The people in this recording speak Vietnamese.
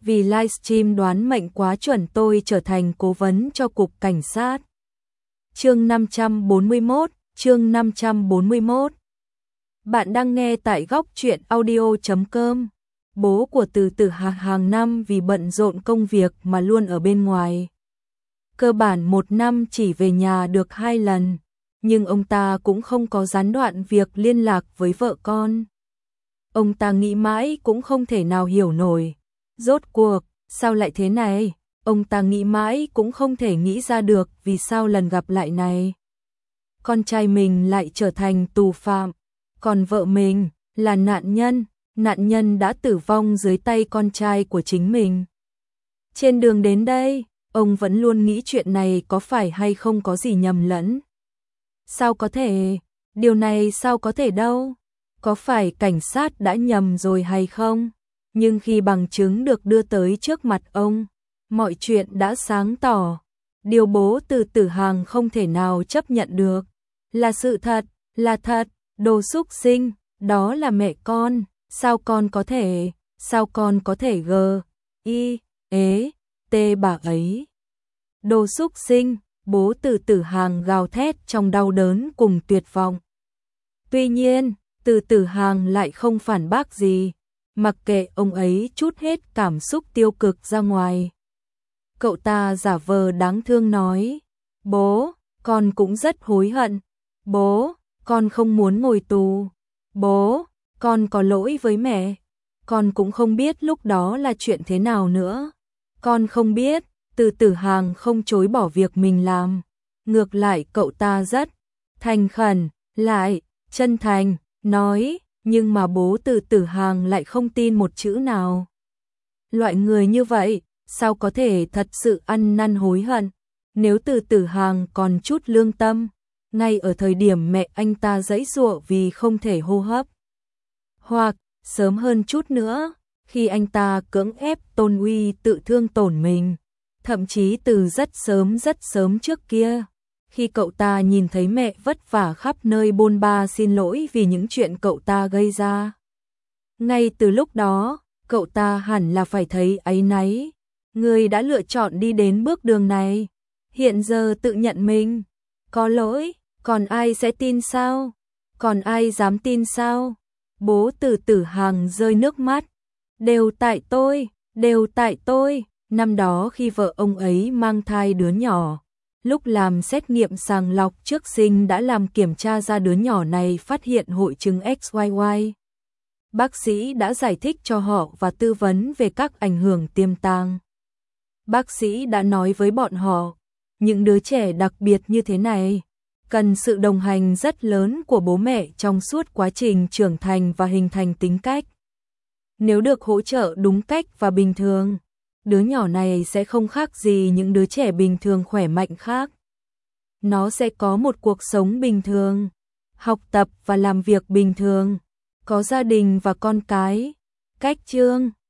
vì livestream đoán mệnh quá chuẩn tôi trở thành cố vấn cho cục cảnh sát. Chương 541. Bạn đang nghe tại góc truyện audio.com. Bố của Từ Tử Hằng hàng năm vì bận rộn công việc mà luôn ở bên ngoài. Cơ bản một năm chỉ về nhà được 2 lần, nhưng ông ta cũng không có gián đoạn việc liên lạc với vợ con. Ông ta nghĩ mãi cũng không thể nào hiểu nổi. Rốt cuộc, sao lại thế này? Ông ta nghĩ mãi cũng không thể nghĩ ra được vì sao lần gặp lại này. Con trai mình lại trở thành tù phạm, còn vợ mình là nạn nhân đã tử vong dưới tay con trai của chính mình. Trên đường đến đây, ông vẫn luôn nghĩ chuyện này có phải hay không có gì nhầm lẫn. Sao có thể? Điều này sao có thể đâu? Có phải cảnh sát đã nhầm rồi hay không? Nhưng khi bằng chứng được đưa tới trước mặt ông, mọi chuyện đã sáng tỏ. Điều bố Từ Tử Hằng không thể nào chấp nhận được. Là sự thật, là thật, đồ xúc sinh, đó là mẹ con, sao con có thể tê bà ấy. Đồ xúc sinh, bố Từ Tử Hằng gào thét trong đau đớn cùng tuyệt vọng. Tuy nhiên, Từ Tử Hằng lại không phản bác gì, mặc kệ ông ấy trút hết cảm xúc tiêu cực ra ngoài. Cậu ta giả vờ đáng thương nói, bố, con cũng rất hối hận. Bố, con không muốn ngồi tù. Bố, con có lỗi với mẹ. Con cũng không biết lúc đó là chuyện thế nào nữa. Con không biết. Từ Tử Hằng không chối bỏ việc mình làm. Ngược lại cậu ta rất thành khẩn, lại chân thành, nói, nhưng mà bố Từ Tử Hằng lại không tin một chữ nào. Loại người như vậy, sao có thể thật sự ăn năn hối hận? Nếu Từ Tử Hằng còn chút lương tâm, ngay ở thời điểm mẹ anh ta giãy giụa vì không thể hô hấp, hoặc sớm hơn chút nữa, khi anh ta cưỡng ép Tôn Uy tự thương tổn mình, thậm chí từ rất sớm trước kia, khi cậu ta nhìn thấy mẹ vất vả khắp nơi bôn ba xin lỗi vì những chuyện cậu ta gây ra. Ngay từ lúc đó, cậu ta hẳn là phải thấy áy náy. Người đã lựa chọn đi đến bước đường này, hiện giờ tự nhận mình có lỗi, còn ai sẽ tin sao? Còn ai dám tin sao? Bố Từ Tử Hằng rơi nước mắt. Đều tại tôi. Năm đó khi vợ ông ấy mang thai đứa nhỏ, lúc làm xét nghiệm sàng lọc trước sinh đã làm kiểm tra ra đứa nhỏ này phát hiện hội chứng XYY. Bác sĩ đã giải thích cho họ và tư vấn về các ảnh hưởng tiềm tàng. Bác sĩ đã nói với bọn họ, những đứa trẻ đặc biệt như thế này cần sự đồng hành rất lớn của bố mẹ trong suốt quá trình trưởng thành và hình thành tính cách. Nếu được hỗ trợ đúng cách và bình thường, đứa nhỏ này sẽ không khác gì những đứa trẻ bình thường khỏe mạnh khác. Nó sẽ có một cuộc sống bình thường, học tập và làm việc bình thường, có gia đình và con cái. Cách chương